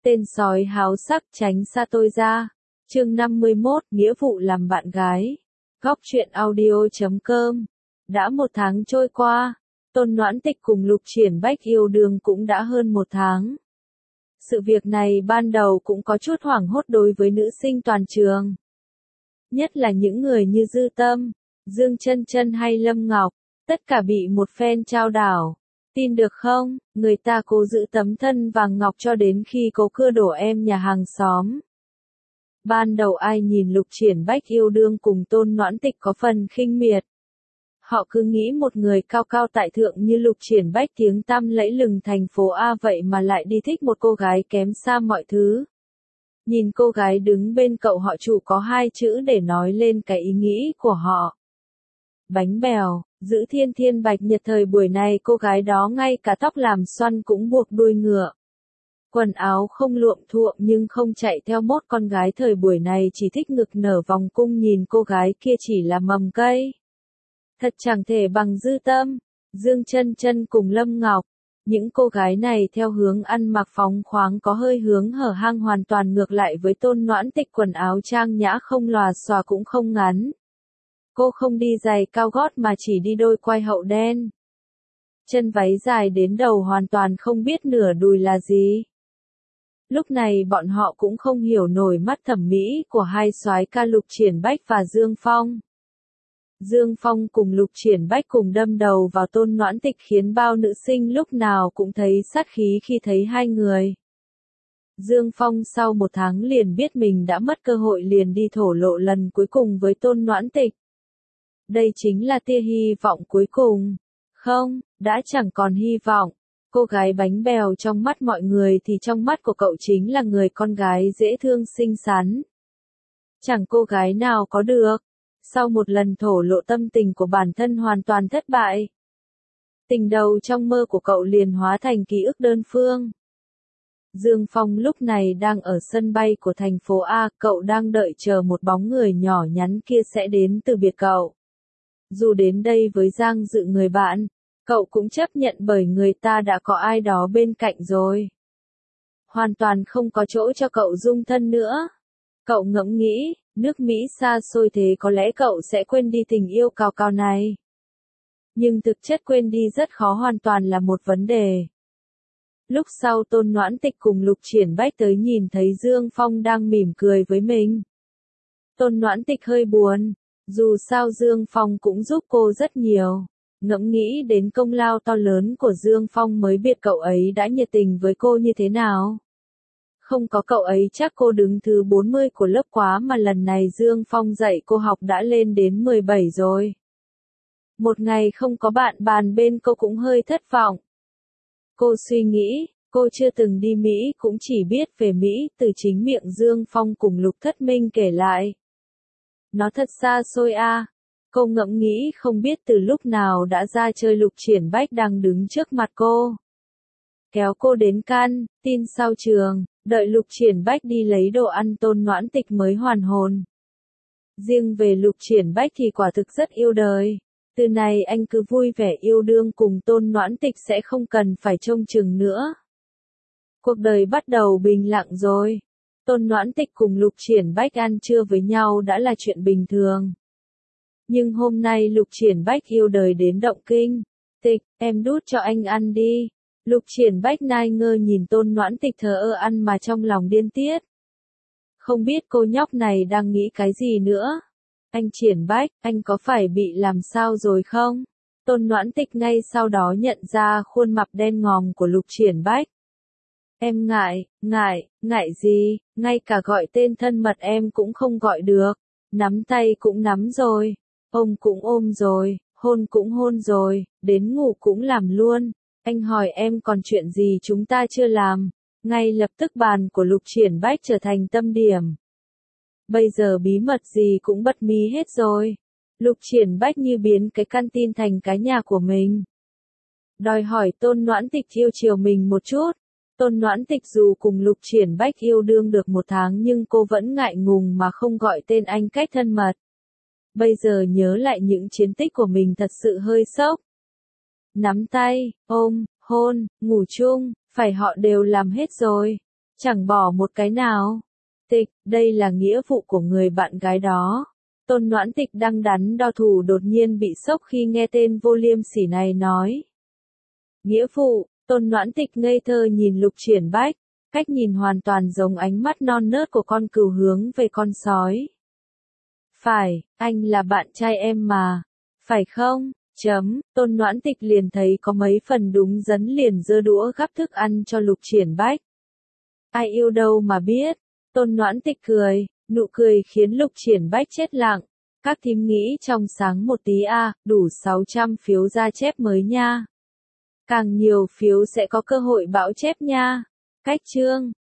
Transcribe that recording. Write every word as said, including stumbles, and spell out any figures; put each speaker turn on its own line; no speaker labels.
Tên sói háo sắc tránh xa tôi ra. Chương năm mươi mốt, nghĩa vụ làm bạn gái. Góc truyện audio chấm com. Đã một tháng trôi qua, Tôn Noãn Tịch cùng Lục Triển Bách yêu đương cũng đã hơn một tháng. Sự việc này ban đầu cũng có chút hoảng hốt đối với nữ sinh toàn trường. Nhất là những người như Dư Tâm, Dương Chân Chân hay Lâm Ngọc, tất cả bị một phen trao đảo. Tin được không, người ta cố giữ tấm thân vàng ngọc cho đến khi cố cưa đổ em nhà hàng xóm. Ban đầu ai nhìn Lục Triển Bách yêu đương cùng Tôn Noãn Tịch có phần khinh miệt. Họ cứ nghĩ một người cao cao tại thượng như Lục Triển Bách tiếng tăm lẫy lừng thành phố A vậy mà lại đi thích một cô gái kém xa mọi thứ. Nhìn cô gái đứng bên cậu họ chủ có hai chữ để nói lên cái ý nghĩ của họ. Bánh bèo, giữ thiên thiên bạch nhật thời buổi này cô gái đó ngay cả tóc làm xoăn cũng buộc đuôi ngựa. Quần áo không luộm thuộm nhưng không chạy theo mốt con gái thời buổi này chỉ thích ngực nở vòng cung nhìn cô gái kia chỉ là mầm cây. Thật chẳng thể bằng Dư Tâm, Dương Chân Chân cùng Lâm Ngọc. Những cô gái này theo hướng ăn mặc phóng khoáng có hơi hướng hở hang hoàn toàn ngược lại với Tôn Noãn Tịch quần áo trang nhã không lòa xòa cũng không ngắn. Cô không đi giày cao gót mà chỉ đi đôi quai hậu đen. Chân váy dài đến đầu hoàn toàn không biết nửa đùi là gì. Lúc này bọn họ cũng không hiểu nổi mắt thẩm mỹ của hai soái ca Lục Triển Bách và Dương Phong. Dương Phong cùng Lục Triển Bách cùng đâm đầu vào Tôn Noãn Tịch khiến bao nữ sinh lúc nào cũng thấy sát khí khi thấy hai người. Dương Phong sau một tháng liền biết mình đã mất cơ hội liền đi thổ lộ lần cuối cùng với Tôn Noãn Tịch. Đây chính là tia hy vọng cuối cùng. Không, đã chẳng còn hy vọng. Cô gái bánh bèo trong mắt mọi người thì trong mắt của cậu chính là người con gái dễ thương xinh xắn. Chẳng cô gái nào có được. Sau một lần thổ lộ tâm tình của bản thân hoàn toàn thất bại. Tình đầu trong mơ của cậu liền hóa thành ký ức đơn phương. Dương Phong lúc này đang ở sân bay của thành phố A, cậu đang đợi chờ một bóng người nhỏ nhắn kia sẽ đến từ biệt cậu. Dù đến đây với Giang Dự người bạn, cậu cũng chấp nhận bởi người ta đã có ai đó bên cạnh rồi. Hoàn toàn không có chỗ cho cậu dung thân nữa. Cậu ngẫm nghĩ, nước Mỹ xa xôi thế có lẽ cậu sẽ quên đi tình yêu cao cao này. Nhưng thực chất quên đi rất khó hoàn toàn là một vấn đề. Lúc sau Tôn Noãn Tịch cùng Lục Triển Bách tới nhìn thấy Dương Phong đang mỉm cười với mình. Tôn Noãn Tịch hơi buồn, dù sao Dương Phong cũng giúp cô rất nhiều. Ngẫm nghĩ đến công lao to lớn của Dương Phong mới biết cậu ấy đã nhiệt tình với cô như thế nào. Không có cậu ấy chắc cô đứng thứ bốn mươi của lớp quá mà lần này Dương Phong dạy cô học đã lên đến mười bảy rồi. Một ngày không có bạn bàn bên cô cũng hơi thất vọng. Cô suy nghĩ, cô chưa từng đi Mỹ cũng chỉ biết về Mỹ từ chính miệng Dương Phong cùng Lục Thất Minh kể lại. Nó thật xa xôi a. À. Cô ngẫm nghĩ không biết từ lúc nào đã ra chơi Lục Triển Bách đang đứng trước mặt cô. Kéo cô đến căn tin sau trường, đợi Lục Triển Bách đi lấy đồ ăn Tôn Noãn Tịch mới hoàn hồn. Riêng về Lục Triển Bách thì quả thực rất yêu đời. Từ này anh cứ vui vẻ yêu đương cùng Tôn Noãn Tịch sẽ không cần phải trông chừng nữa. Cuộc đời bắt đầu bình lặng rồi. Tôn Noãn Tịch cùng Lục Triển Bách ăn trưa với nhau đã là chuyện bình thường. Nhưng hôm nay Lục Triển Bách yêu đời đến động kinh. Tịch, em đút cho anh ăn đi. Lục Triển Bách nai ngơ nhìn Tôn Noãn Tịch thờ ơ ăn mà trong lòng điên tiết. Không biết cô nhóc này đang nghĩ cái gì nữa. Anh Triển Bách, anh có phải bị làm sao rồi không? Tôn Noãn Tịch ngay sau đó nhận ra khuôn mặt đen ngòm của Lục Triển Bách. Em ngại, ngại, ngại gì, ngay cả gọi tên thân mật em cũng không gọi được. Nắm tay cũng nắm rồi, ôm cũng ôm rồi, hôn cũng hôn rồi, đến ngủ cũng làm luôn. Anh hỏi em còn chuyện gì chúng ta chưa làm. Ngay lập tức bàn của Lục Triển Bách trở thành tâm điểm. Bây giờ bí mật gì cũng bật mí hết rồi. Lục Triển Bách như biến cái căn tin thành cái nhà của mình. Đòi hỏi Tôn Noãn Tịch yêu chiều mình một chút. Tôn Noãn Tịch dù cùng Lục Triển Bách yêu đương được một tháng nhưng cô vẫn ngại ngùng mà không gọi tên anh cách thân mật. Bây giờ nhớ lại những chiến tích của mình thật sự hơi sốc. Nắm tay, ôm, hôn, ngủ chung, phải họ đều làm hết rồi. Chẳng bỏ một cái nào. Tịch, đây là nghĩa vụ của người bạn gái đó. Tôn Noãn Tịch đang đắn đo thủ đột nhiên bị sốc khi nghe tên vô liêm sỉ này nói. Nghĩa vụ, Tôn Noãn Tịch ngây thơ nhìn Lục Triển Bách, cách nhìn hoàn toàn giống ánh mắt non nớt của con cừu hướng về con sói. Phải, anh là bạn trai em mà. Phải không? Chấm, Tôn Noãn Tịch liền thấy có mấy phần đúng dấn liền giơ đũa gắp thức ăn cho Lục Triển Bách. Ai yêu đâu mà biết. Tôn Noãn Tịch cười, nụ cười khiến Lục Triển Bách chết lặng. Các thím nghĩ trong sáng một tí à, đủ sáu trăm phiếu ra chép mới nha. Càng nhiều phiếu sẽ có cơ hội bão chép nha. Cách chương